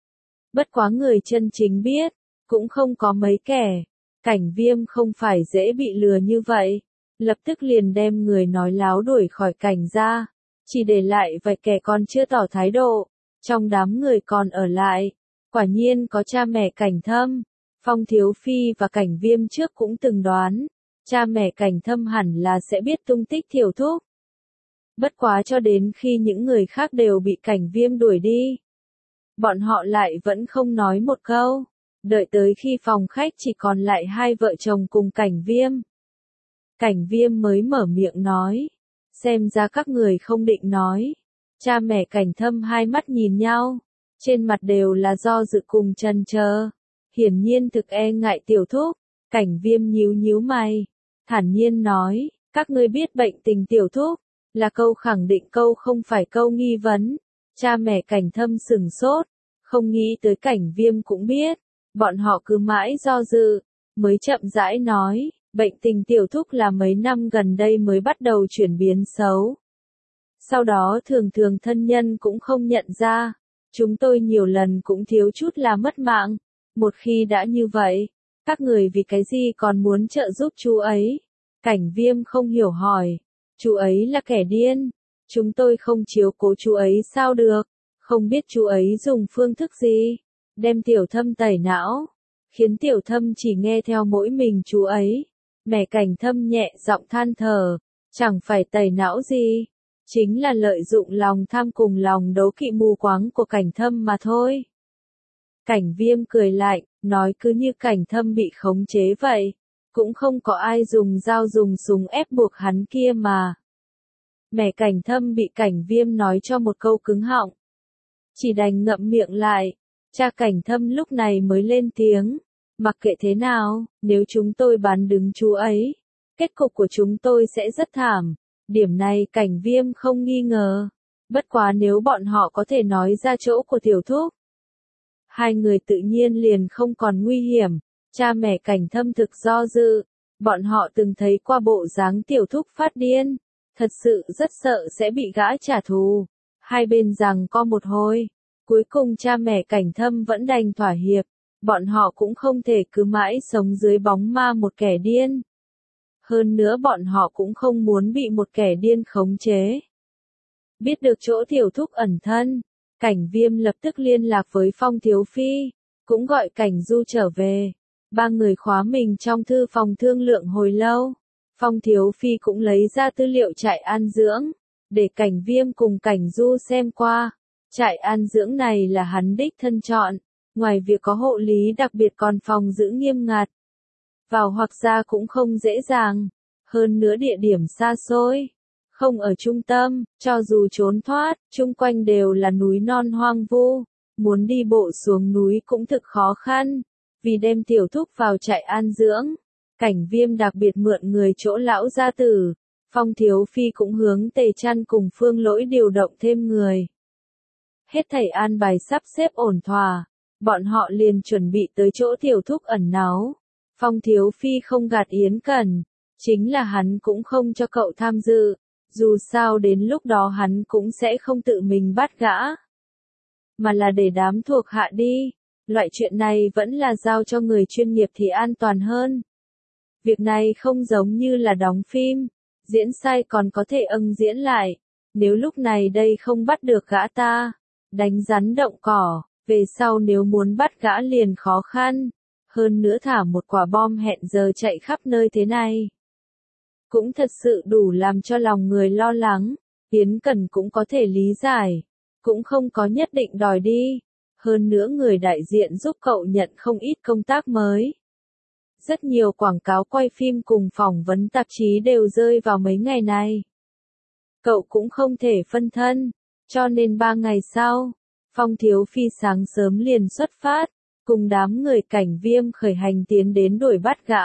Bất quá người chân chính biết, cũng không có mấy kẻ. Cảnh Viêm không phải dễ bị lừa như vậy, lập tức liền đem người nói láo đuổi khỏi Cảnh gia, chỉ để lại vài kẻ còn chưa tỏ thái độ. Trong đám người còn ở lại, quả nhiên có cha mẹ Cảnh Thâm. Phong Thiếu Phi và Cảnh Viêm trước cũng từng đoán, cha mẹ Cảnh Thâm hẳn là sẽ biết tung tích tiểu thúc. Bất quá cho đến khi những người khác đều bị Cảnh Viêm đuổi đi, bọn họ lại vẫn không nói một câu, đợi tới khi phòng khách chỉ còn lại hai vợ chồng cùng Cảnh Viêm. Cảnh Viêm mới mở miệng nói, xem ra các người không định nói. Cha mẹ Cảnh Thâm hai mắt nhìn nhau, trên mặt đều là do dự cùng chần chờ. Hiển nhiên thực e ngại tiểu thúc. Cảnh Viêm nhíu nhíu mày, thản nhiên nói, các ngươi biết bệnh tình tiểu thúc, là câu khẳng định câu không phải câu nghi vấn. Cha mẹ Cảnh Thâm sửng sốt, không nghĩ tới Cảnh Viêm cũng biết, bọn họ cứ mãi do dự, mới chậm rãi nói, bệnh tình tiểu thúc là mấy năm gần đây mới bắt đầu chuyển biến xấu. Sau đó thường thường thân nhân cũng không nhận ra, chúng tôi nhiều lần cũng thiếu chút là mất mạng. Một khi đã như vậy, các người vì cái gì còn muốn trợ giúp chú ấy? Cảnh Viêm không hiểu hỏi, chú ấy là kẻ điên, chúng tôi không chiếu cố chú ấy sao được, Không biết chú ấy dùng phương thức gì, đem Tiểu Thâm tẩy não, khiến Tiểu Thâm chỉ nghe theo mỗi mình chú ấy. Mẹ Cảnh Thâm nhẹ giọng than thở, chẳng phải tẩy não gì, chính là lợi dụng lòng tham cùng lòng đố kỵ mù quáng của Cảnh Thâm mà thôi. Cảnh Viêm cười lạnh, nói cứ như Cảnh Thâm bị khống chế vậy, cũng không có ai dùng dao dùng súng ép buộc hắn kia mà. Mẹ Cảnh Thâm bị Cảnh Viêm nói cho một câu cứng họng, chỉ đành ngậm miệng lại. Cha Cảnh Thâm lúc này mới lên tiếng, mặc kệ thế nào, nếu chúng tôi bán đứng chú ấy, kết cục của chúng tôi sẽ rất thảm. Điểm này Cảnh Viêm không nghi ngờ. Bất quá nếu bọn họ có thể nói ra chỗ của Tiểu Thúc, hai người tự nhiên liền không còn nguy hiểm. Cha mẹ Cảnh Thâm thực do dự, bọn họ từng thấy qua bộ dáng Tiểu Thúc phát điên, thật sự rất sợ sẽ bị gã trả thù. Hai bên giằng co một hồi, cuối cùng cha mẹ Cảnh Thâm vẫn đành thỏa hiệp, bọn họ cũng không thể cứ mãi sống dưới bóng ma một kẻ điên. Hơn nữa bọn họ cũng không muốn bị một kẻ điên khống chế. Biết được chỗ Tiểu Thúc ẩn thân, Cảnh Viêm lập tức liên lạc với Phong Thiếu Phi, cũng gọi Cảnh Du trở về. Ba người khóa mình trong thư phòng thương lượng hồi lâu. Phong Thiếu Phi cũng lấy ra tư liệu trại an dưỡng, để Cảnh Viêm cùng Cảnh Du xem qua. Trại an dưỡng này là hắn đích thân chọn, ngoài việc có hộ lý đặc biệt còn phòng giữ nghiêm ngặt. Vào hoặc ra cũng không dễ dàng, hơn nữa địa điểm xa xôi, không ở trung tâm, cho dù trốn thoát, chung quanh đều là núi non hoang vu, muốn đi bộ xuống núi cũng thực khó khăn. Vì đem Tiểu Thúc vào trại an dưỡng, Cảnh Viêm đặc biệt mượn người chỗ lão gia tử. Phong Thiếu Phi cũng hướng Tề Trăn cùng Phương Lỗi điều động thêm người. Hết thảy an bài sắp xếp ổn thỏa, bọn họ liền chuẩn bị tới chỗ Tiểu Thúc ẩn náu. Phong Thiếu Phi không gạt Yến Cẩn, chính là hắn cũng không cho cậu tham dự, dù sao đến lúc đó hắn cũng sẽ không tự mình bắt gã, mà là để đám thuộc hạ đi. Loại chuyện này vẫn là giao cho người chuyên nghiệp thì an toàn hơn. Việc này không giống như là đóng phim, diễn sai còn có thể diễn lại. Nếu lúc này đây không bắt được gã ta, đánh rắn động cỏ, về sau nếu muốn bắt gã liền khó khăn. Hơn nữa thả một quả bom hẹn giờ chạy khắp nơi thế này, cũng thật sự đủ làm cho lòng người lo lắng. Yến Cẩn cũng có thể lý giải, cũng không có nhất định đòi đi. Hơn nữa người đại diện giúp cậu nhận không ít công tác mới. Rất nhiều quảng cáo quay phim cùng phỏng vấn tạp chí đều rơi vào mấy ngày này. Cậu cũng không thể phân thân, cho nên 3 ngày sau, Phong Thiếu Phi sáng sớm liền xuất phát, cùng đám người Cảnh Viêm khởi hành tiến đến đuổi bắt gã.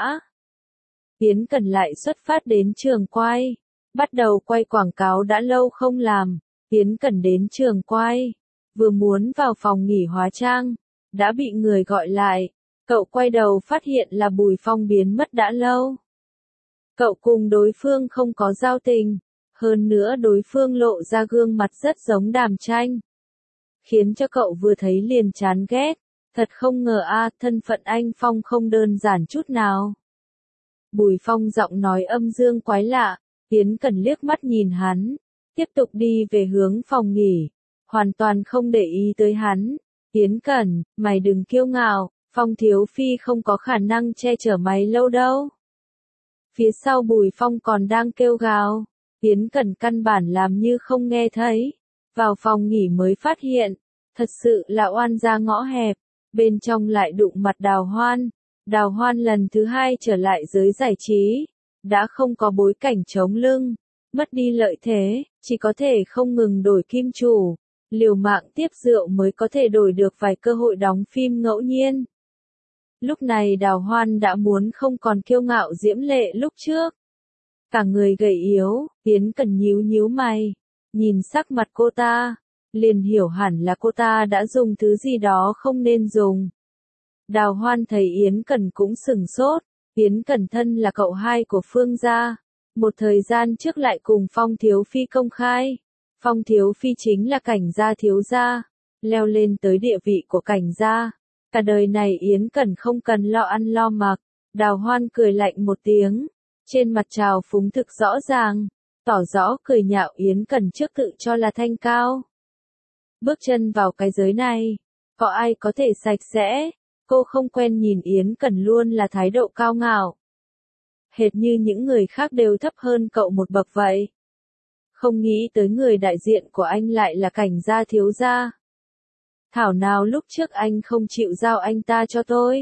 Yến Cẩn lại xuất phát đến trường quay, bắt đầu quay quảng cáo đã lâu không làm. Yến Cẩn đến trường quay, vừa muốn vào phòng nghỉ hóa trang, đã bị người gọi lại. Cậu quay đầu phát hiện là Bùi Phong biến mất đã lâu. Cậu cùng đối phương không có giao tình, hơn nữa đối phương lộ ra gương mặt rất giống Đàm Tranh, khiến cho cậu vừa thấy liền chán ghét. Thật không ngờ thân phận anh Phong không đơn giản chút nào. Bùi Phong giọng nói âm dương quái lạ, Yến Cẩn liếc mắt nhìn hắn, tiếp tục đi về hướng phòng nghỉ, hoàn toàn không để ý tới hắn. Yến Cẩn, mày đừng kiêu ngạo, Phong Thiếu Phi không có khả năng che chở mày lâu đâu. Phía sau Bùi Phong còn đang kêu gào, Yến Cẩn căn bản làm như không nghe thấy. Vào phòng nghỉ mới phát hiện, thật sự là oan gia ngõ hẹp, bên trong lại đụng mặt Đào Hoan. Đào Hoan lần thứ 2 trở lại giới giải trí, đã không có bối cảnh chống lưng, mất đi lợi thế, chỉ có thể không ngừng đổi kim chủ, liều mạng tiếp rượu mới có thể đổi được vài cơ hội đóng phim ngẫu nhiên. Lúc này Đào Hoan đã muốn không còn kiêu ngạo diễm lệ lúc trước. Cả người gầy yếu, Yến Cẩn nhíu nhíu mày, nhìn sắc mặt cô ta, liền hiểu hẳn là cô ta đã dùng thứ gì đó không nên dùng. Đào Hoan thấy Yến Cẩn cũng sửng sốt, Yến Cẩn thân là cậu hai của Phương gia, một thời gian trước lại cùng Phong Thiếu Phi công khai. Phong Thiếu Phi chính là Cảnh gia thiếu gia, leo lên tới địa vị của Cảnh gia. Cả đời này Yến Cẩn không cần lo ăn lo mặc. Đào Hoan cười lạnh một tiếng, trên mặt trào phúng thực rõ ràng, tỏ rõ cười nhạo Yến Cẩn trước tự cho là thanh cao. bước chân vào cái giới này. Có ai có thể sạch sẽ? Cô không quen nhìn Yến Cẩn luôn là thái độ cao ngạo. Hệt như những người khác đều thấp hơn cậu một bậc vậy. Không nghĩ tới người đại diện của anh lại là Cảnh gia thiếu gia. Thảo nào lúc trước anh không chịu giao anh ta cho tôi.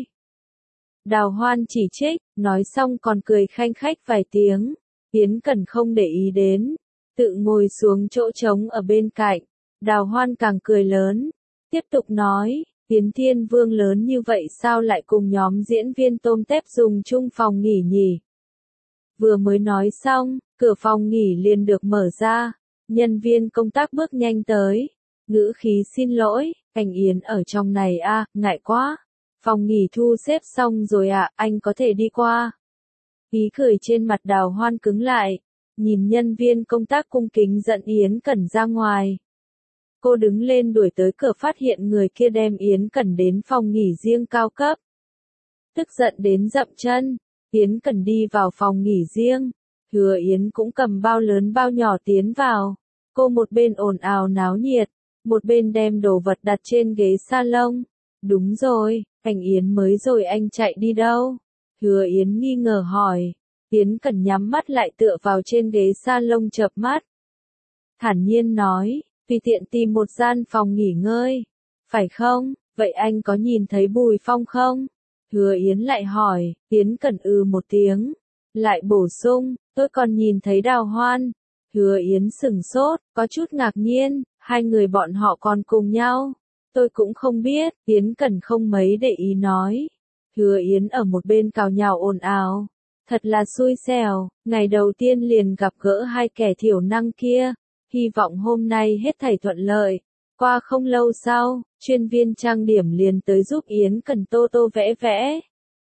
Đào Hoan chỉ trích, nói xong còn cười khanh khách vài tiếng. Yến Cẩn không để ý đến, tự ngồi xuống chỗ trống ở bên cạnh. Đào Hoan càng cười lớn, tiếp tục nói, Yến Thiên Vương lớn như vậy sao lại cùng nhóm diễn viên tôm tép dùng chung phòng nghỉ nhỉ? Vừa mới nói xong, cửa phòng nghỉ liền được mở ra, nhân viên công tác bước nhanh tới, ngữ khí xin lỗi, anh Yến ở trong này à, ngại quá. Phòng nghỉ thu xếp xong rồi ạ, anh có thể đi qua. Ý cười trên mặt Đào Hoan cứng lại, nhìn nhân viên công tác cung kính dẫn Yến Cẩn ra ngoài. Cô đứng lên đuổi tới cửa phát hiện người kia đem Yến Cẩn đến phòng nghỉ riêng cao cấp. Tức giận đến dậm chân, Yến Cẩn đi vào phòng nghỉ riêng, Hứa Yến cũng cầm bao lớn bao nhỏ tiến vào. Cô một bên ồn ào náo nhiệt, một bên đem đồ vật đặt trên ghế salon. Đúng rồi, anh Yến mới rồi anh chạy đi đâu? Hứa Yến nghi ngờ hỏi. Yến Cẩn nhắm mắt lại tựa vào trên ghế salon chợp mắt. Thản nhiên nói, tùy tiện tìm một gian phòng nghỉ ngơi. Phải không? Vậy anh có nhìn thấy Bùi Phong không? Hứa Yến lại hỏi. Yến Cẩn một tiếng. Lại bổ sung, tôi còn nhìn thấy Đào Hoan. Hứa Yến sửng sốt, có chút ngạc nhiên, hai người bọn họ còn cùng nhau. Tôi cũng không biết, Yến Cẩn không mấy để ý nói. Hứa Yến ở một bên cào nhào ồn ào. Thật là xui xẻo, ngày đầu tiên liền gặp gỡ hai kẻ thiểu năng kia. Hy vọng hôm nay hết thảy thuận lợi. Qua không lâu sau, chuyên viên trang điểm liền tới giúp Yến Cẩn tô tô vẽ vẽ.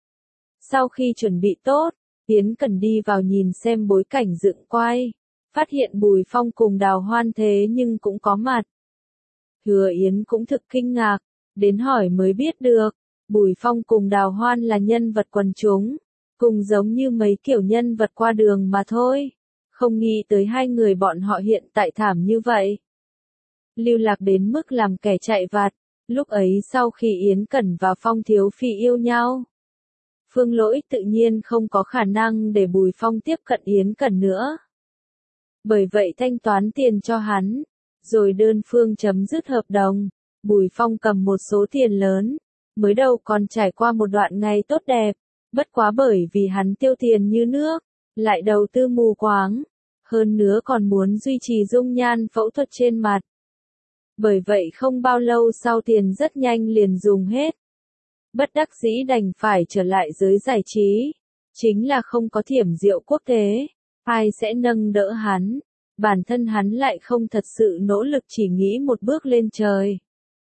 Sau khi chuẩn bị tốt, Yến Cẩn đi vào nhìn xem bối cảnh dựng quay. Phát hiện Bùi Phong cùng Đào Hoan thế nhưng cũng có mặt. Hứa Yến cũng thực kinh ngạc, đến hỏi mới biết được, Bùi Phong cùng Đào Hoan là nhân vật quần chúng, cùng giống như mấy kiểu nhân vật qua đường mà thôi, không nghĩ tới hai người bọn họ hiện tại thảm như vậy. Lưu lạc đến mức làm kẻ chạy vặt, lúc ấy sau khi Yến Cẩn và Phong Thiếu Phi yêu nhau. Phương Lỗi tự nhiên không có khả năng để Bùi Phong tiếp cận Yến Cẩn nữa. Bởi vậy thanh toán tiền cho hắn, rồi đơn phương chấm dứt hợp đồng, Bùi Phong cầm một số tiền lớn, mới đầu còn trải qua một đoạn ngày tốt đẹp, bất quá bởi vì hắn tiêu tiền như nước, lại đầu tư mù quáng, hơn nữa còn muốn duy trì dung nhan phẫu thuật trên mặt. Bởi vậy không bao lâu sau tiền rất nhanh liền dùng hết. Bất đắc dĩ đành phải trở lại giới giải trí, chính là không có Thiểm Diệu quốc tế, ai sẽ nâng đỡ hắn, bản thân hắn lại không thật sự nỗ lực chỉ nghĩ một bước lên trời.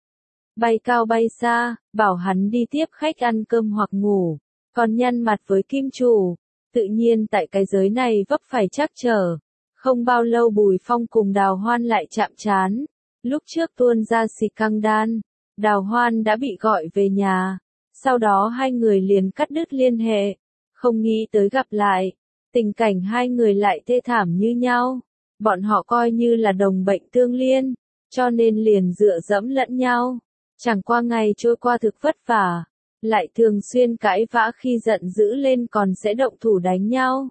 Bay cao bay xa, bảo hắn đi tiếp khách ăn cơm hoặc ngủ, còn nhăn mặt với kim chủ, tự nhiên tại cái giới này vấp phải trắc trở. Không bao lâu Bùi Phong cùng Đào Hoan lại chạm trán, lúc trước tuôn ra scandal, Đào Hoan đã bị gọi về nhà, sau đó hai người liền cắt đứt liên hệ, không nghĩ tới gặp lại, tình cảnh hai người lại thê thảm như nhau, bọn họ coi như là đồng bệnh tương liên, cho nên liền dựa dẫm lẫn nhau, chẳng qua ngày trôi qua thực vất vả, lại thường xuyên cãi vã khi giận dữ lên còn sẽ động thủ đánh nhau.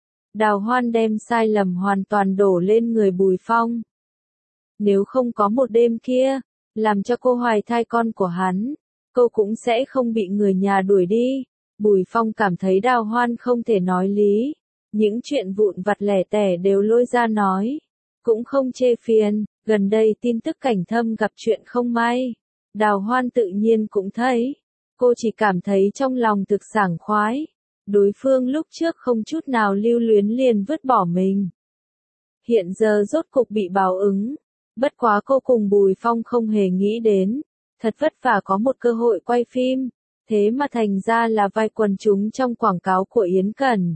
Đào Hoan đem sai lầm hoàn toàn đổ lên người Bùi Phong. Nếu không có một đêm kia, làm cho cô hoài thai con của hắn, cô cũng sẽ không bị người nhà đuổi đi. Bùi Phong cảm thấy Đào Hoan không thể nói lý, những chuyện vụn vặt lẻ tẻ đều lôi ra nói, cũng không chê phiền. Gần đây tin tức Cảnh Thâm gặp chuyện không may, Đào Hoan tự nhiên cũng thấy, cô chỉ cảm thấy trong lòng thực sảng khoái. Đối phương lúc trước không chút nào lưu luyến liền vứt bỏ mình. Hiện giờ rốt cục bị báo ứng. Bất quá cô cùng Bùi Phong không hề nghĩ đến. Thật vất vả có một cơ hội quay phim. Thế mà thành ra là vai quần chúng trong quảng cáo của Yến Cẩn.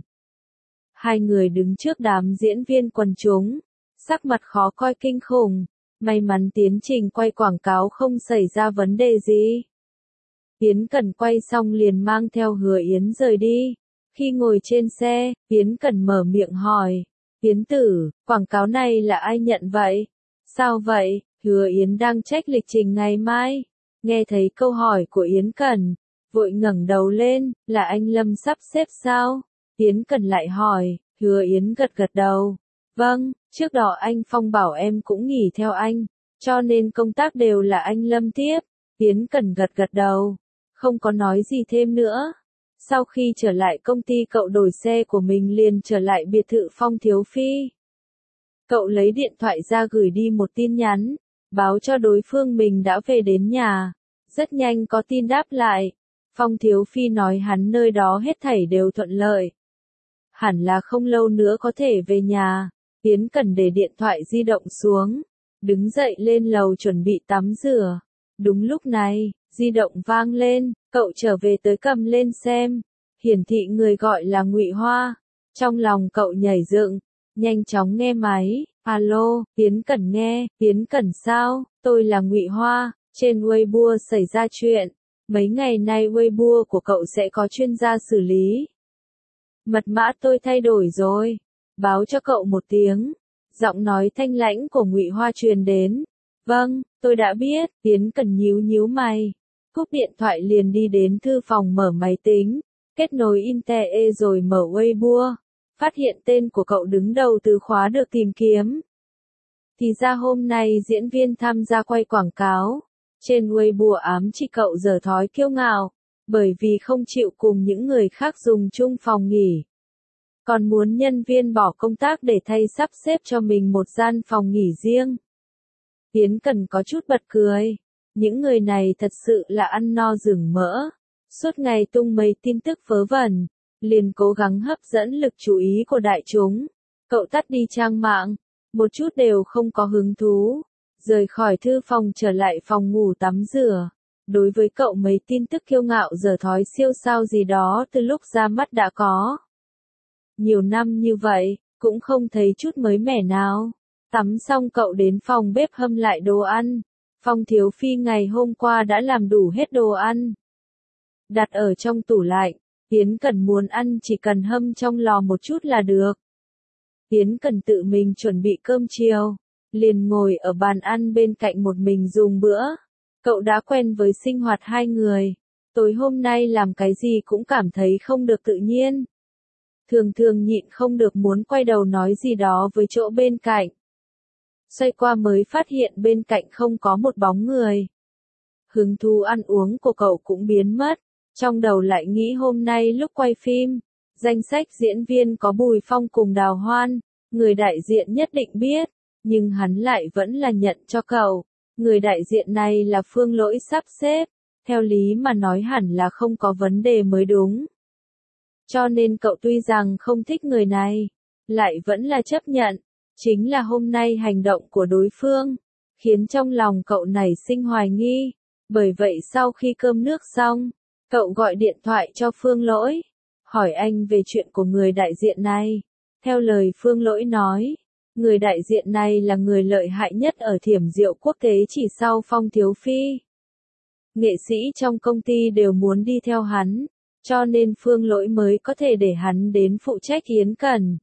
Hai người đứng trước đám diễn viên quần chúng. Sắc mặt khó coi kinh khủng. May mắn tiến trình quay quảng cáo không xảy ra vấn đề gì. Yến Cẩn quay xong liền mang theo Hứa Yến rời đi. Khi ngồi trên xe, Yến Cẩn mở miệng hỏi. Yến tử, quảng cáo này là ai nhận vậy? Sao vậy? Hứa Yến đang check lịch trình ngày mai. Nghe thấy câu hỏi của Yến Cẩn, vội ngẩng đầu lên, là anh Lâm sắp xếp sao? Yến Cẩn lại hỏi, Hứa Yến gật gật đầu. Vâng, trước đó anh Phong bảo em cũng nghỉ theo anh, cho nên công tác đều là anh Lâm tiếp. Yến Cẩn gật gật đầu, không có nói gì thêm nữa. Sau khi trở lại công ty cậu đổi xe của mình liền trở lại biệt thự Phong Thiếu Phi. Cậu lấy điện thoại ra gửi đi một tin nhắn, báo cho đối phương mình đã về đến nhà. Rất nhanh có tin đáp lại. Phong Thiếu Phi nói hắn nơi đó hết thảy đều thuận lợi. Hẳn là không lâu nữa có thể về nhà. Yến Cẩn để điện thoại di động xuống, đứng dậy lên lầu chuẩn bị tắm rửa. Đúng lúc này, di động vang lên, cậu trở về tới cầm lên xem. Hiển thị người gọi là Ngụy Hoa. Trong lòng cậu nhảy dựng, nhanh chóng nghe máy. Alo, Yến Cẩn nghe, Yến Cẩn sao, tôi là Ngụy Hoa, trên Weibo xảy ra chuyện. Mấy ngày nay Weibo của cậu sẽ có chuyên gia xử lý. Mật mã tôi thay đổi rồi, báo cho cậu một tiếng. Giọng nói thanh lãnh của Ngụy Hoa truyền đến. Vâng, tôi đã biết. Yến Cẩn nhíu nhíu mày, cúp điện thoại liền đi đến thư phòng mở máy tính, kết nối Internet rồi mở Weibo, phát hiện tên của cậu đứng đầu từ khóa được tìm kiếm. Thì ra hôm nay diễn viên tham gia quay quảng cáo. Trên Weibo ám chỉ cậu dở thói kiêu ngạo, bởi vì không chịu cùng những người khác dùng chung phòng nghỉ. Còn muốn nhân viên bỏ công tác để thay sắp xếp cho mình một gian phòng nghỉ riêng. Yến Cẩn có chút bật cười. Những người này thật sự là ăn no rừng mỡ. Suốt ngày tung mấy tin tức vớ vẩn, liền cố gắng hấp dẫn lực chú ý của đại chúng. Cậu tắt đi trang mạng, một chút đều không có hứng thú. Rời khỏi thư phòng trở lại phòng ngủ tắm rửa. Đối với cậu mấy tin tức kiêu ngạo dở thói siêu sao gì đó từ lúc ra mắt đã có. Nhiều năm như vậy, cũng không thấy chút mới mẻ nào. Tắm xong cậu đến phòng bếp hâm lại đồ ăn. Phong Thiếu Phi ngày hôm qua đã làm đủ hết đồ ăn, đặt ở trong tủ lạnh. Yến Cẩn muốn ăn chỉ cần hâm trong lò một chút là được. Yến Cẩn tự mình chuẩn bị cơm chiều, liền ngồi ở bàn ăn bên cạnh một mình dùng bữa. Cậu đã quen với sinh hoạt hai người. Tối hôm nay làm cái gì cũng cảm thấy không được tự nhiên. Thường thường nhịn không được muốn quay đầu nói gì đó với chỗ bên cạnh. Xoay qua mới phát hiện bên cạnh không có một bóng người. Hứng thú ăn uống của cậu cũng biến mất. Trong đầu lại nghĩ hôm nay lúc quay phim, danh sách diễn viên có Bùi Phong cùng Đào Hoan, người đại diện nhất định biết, nhưng hắn lại vẫn là nhận cho cậu. Người đại diện này là Phương Lỗi sắp xếp, theo lý mà nói hẳn là không có vấn đề mới đúng. Cho nên cậu tuy rằng không thích người này, lại vẫn là chấp nhận. Chính là hôm nay hành động của đối phương, khiến trong lòng cậu nảy sinh hoài nghi. Bởi vậy sau khi cơm nước xong, cậu gọi điện thoại cho Phương Lỗi, hỏi anh về chuyện của người đại diện này. Theo lời Phương Lỗi nói, người đại diện này là người lợi hại nhất ở Thiểm Diệu Quốc tế chỉ sau Phong Thiếu Phi. Nghệ sĩ trong công ty đều muốn đi theo hắn, cho nên Phương Lỗi mới có thể để hắn đến phụ trách Yến Cẩn.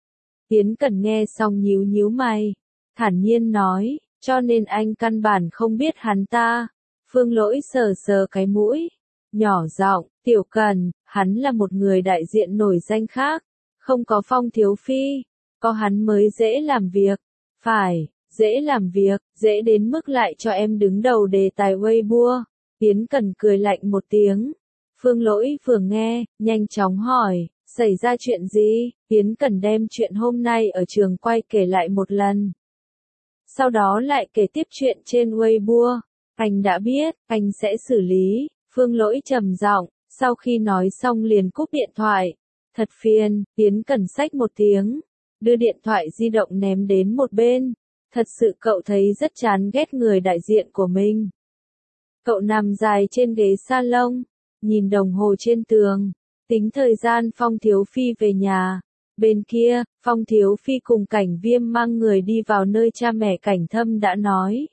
Yến Cẩn nghe xong nhíu nhíu mày, thản nhiên nói, cho nên anh căn bản không biết hắn ta. Phương Lỗi sờ sờ cái mũi, nhỏ giọng, Tiểu Cẩn, hắn là một người đại diện nổi danh khác, không có Phong Thiếu Phi, có hắn mới dễ làm việc. Phải, dễ làm việc, dễ đến mức lại cho em đứng đầu đề tài Weibo. Yến Cẩn cười lạnh một tiếng. Phương Lỗi vừa nghe, nhanh chóng hỏi, xảy ra chuyện gì? Yến Cẩn đem chuyện hôm nay ở trường quay kể lại một lần. Sau đó lại kể tiếp chuyện trên Weibo. Anh đã biết, anh sẽ xử lý. Phương Lỗi trầm giọng, sau khi nói xong liền cúp điện thoại. Thật phiền. Yến Cẩn xách một tiếng, đưa điện thoại di động ném đến một bên. Thật sự cậu thấy rất chán ghét người đại diện của mình. Cậu nằm dài trên ghế salon, nhìn đồng hồ trên tường, tính thời gian Phong Thiếu Phi về nhà. Bên kia, Phong Thiếu Phi cùng Cảnh Viêm mang người đi vào nơi cha mẹ Cảnh Thâm đã nói.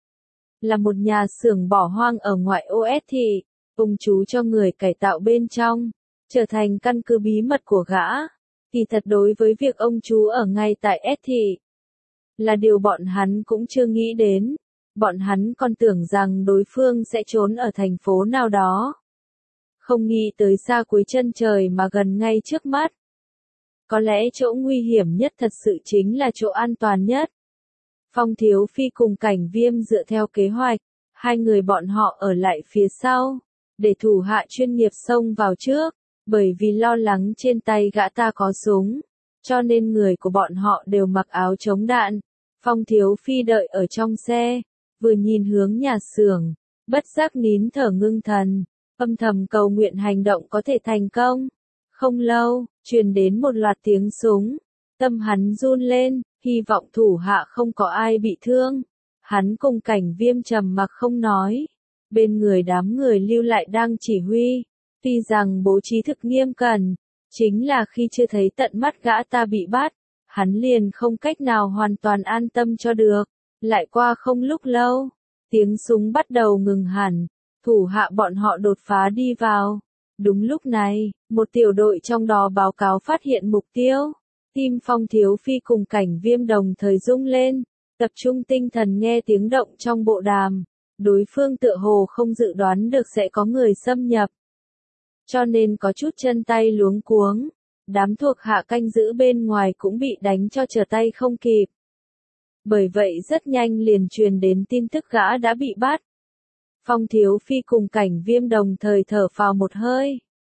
Là một nhà xưởng bỏ hoang ở ngoại ô S thị, ông chú cho người cải tạo bên trong, trở thành căn cứ bí mật của gã. Thì thật đối với việc ông chú ở ngay tại S thị, là điều bọn hắn cũng chưa nghĩ đến. Bọn hắn còn tưởng rằng đối phương sẽ trốn ở thành phố nào đó. Không nghĩ tới xa cuối chân trời mà gần ngay trước mắt. Có lẽ chỗ nguy hiểm nhất thật sự chính là chỗ an toàn nhất. Phong Thiếu Phi cùng Cảnh Viêm dựa theo kế hoạch, hai người bọn họ ở lại phía sau, để thủ hạ chuyên nghiệp xông vào trước, bởi vì lo lắng trên tay gã ta có súng, cho nên người của bọn họ đều mặc áo chống đạn. Phong Thiếu Phi đợi ở trong xe, vừa nhìn hướng nhà xưởng, bất giác nín thở ngưng thần, âm thầm cầu nguyện hành động có thể thành công. Không lâu, truyền đến một loạt tiếng súng, tâm hắn run lên, hy vọng thủ hạ không có ai bị thương. Hắn cùng Cảnh Viêm trầm mặc không nói, bên người đám người lưu lại đang chỉ huy, tuy rằng bố trí thực nghiêm cẩn, chính là khi chưa thấy tận mắt gã ta bị bắt, hắn liền không cách nào hoàn toàn an tâm cho được. Lại qua không lúc lâu, tiếng súng bắt đầu ngừng hẳn, thủ hạ bọn họ đột phá đi vào. Đúng lúc này, một tiểu đội trong đó báo cáo phát hiện mục tiêu. Tim Phong Thiếu Phi cùng Cảnh Viêm đồng thời rung lên, tập trung tinh thần nghe tiếng động trong bộ đàm. Đối phương tựa hồ không dự đoán được sẽ có người xâm nhập, cho nên có chút chân tay luống cuống. Đám thuộc hạ canh giữ bên ngoài cũng bị đánh cho trở tay không kịp. Bởi vậy rất nhanh liền truyền đến tin tức gã đã bị bắt. Phong Thiếu Phi cùng Cảnh Viêm đồng thời thở phào một hơi.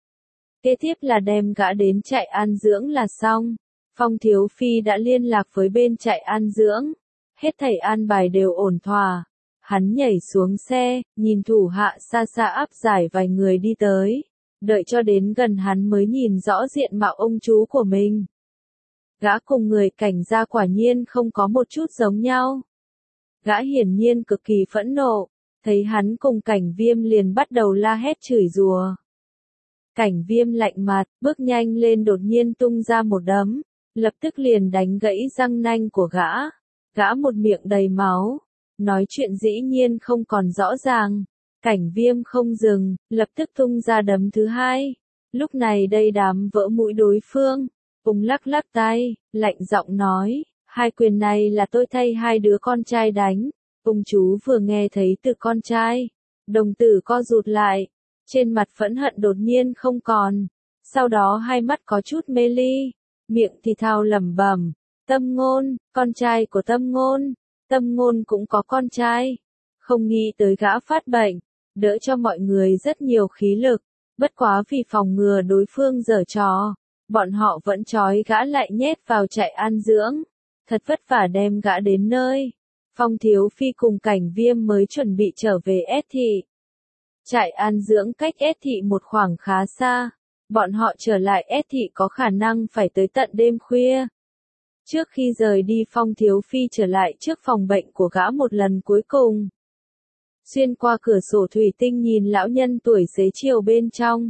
Kế tiếp là đem gã đến trại an dưỡng là xong. Phong Thiếu Phi đã liên lạc với bên trại an dưỡng. Hết thảy an bài đều ổn thỏa. Hắn nhảy xuống xe, nhìn thủ hạ xa xa áp giải vài người đi tới. Đợi cho đến gần hắn mới nhìn rõ diện mạo ông chú của mình. Gã cùng người Cảnh gia quả nhiên không có một chút giống nhau. Gã hiển nhiên cực kỳ phẫn nộ, thấy hắn cùng Cảnh Viêm liền bắt đầu la hét chửi rủa. Cảnh Viêm lạnh mặt, bước nhanh lên đột nhiên tung ra một đấm, lập tức liền đánh gãy răng nanh của gã. Gã một miệng đầy máu, nói chuyện dĩ nhiên không còn rõ ràng. Cảnh Viêm không dừng, lập tức tung ra đấm thứ hai. Lúc này đây đám vỡ mũi đối phương, ung lắc lắc tay, lạnh giọng nói, hai quyền này là tôi thay hai đứa con trai đánh. Ông chú vừa nghe thấy từ con trai, đồng tử co rụt lại, trên mặt phẫn hận đột nhiên không còn, sau đó hai mắt có chút mê ly, miệng thì thào lẩm bẩm, Tâm Ngôn, con trai của Tâm Ngôn, Tâm Ngôn cũng có con trai. Không nghĩ tới gã phát bệnh, đỡ cho mọi người rất nhiều khí lực, bất quá vì phòng ngừa đối phương giở trò, bọn họ vẫn trói gã lại nhét vào trại an dưỡng, thật vất vả đem gã đến nơi. Phong Thiếu Phi cùng Cảnh Viêm mới chuẩn bị trở về S thị. Trại an dưỡng cách S thị một khoảng khá xa, bọn họ trở lại S thị có khả năng phải tới tận đêm khuya. Trước khi rời đi Phong Thiếu Phi trở lại trước phòng bệnh của gã một lần cuối cùng. Xuyên qua cửa sổ thủy tinh nhìn lão nhân tuổi xế chiều bên trong.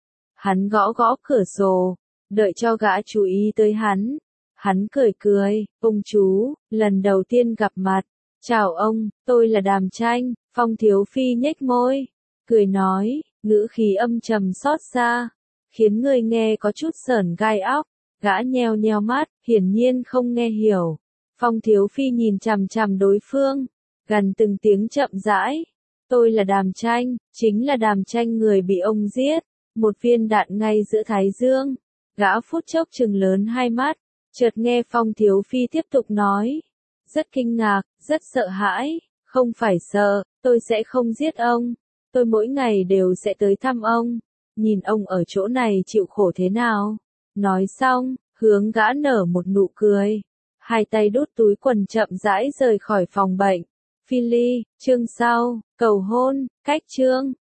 Hắn gõ gõ cửa sổ, đợi cho gã chú ý tới hắn. Hắn cười cười, ông chú, lần đầu tiên gặp mặt. Chào ông, tôi là Đàm Tranh. Phong Thiếu Phi nhếch môi, cười nói, ngữ khí âm trầm xót xa, khiến người nghe có chút sởn gai óc. Gã nheo nheo mắt, hiển nhiên không nghe hiểu. Phong Thiếu Phi nhìn chằm chằm đối phương, gần từng tiếng chậm rãi. Tôi là Đàm Tranh, chính là Đàm Tranh người bị ông giết. Một viên đạn ngay giữa thái dương. Gã phút chốc trừng lớn hai mắt, chợt nghe Phong Thiếu Phi tiếp tục nói. Rất kinh ngạc, rất sợ hãi, không phải sợ, tôi sẽ không giết ông. Tôi mỗi ngày đều sẽ tới thăm ông, nhìn ông ở chỗ này chịu khổ thế nào. Nói xong, hướng gã nở một nụ cười. Hai tay đút túi quần chậm rãi rời khỏi phòng bệnh. Phi Ly, chương sau, cầu hôn, cách chương.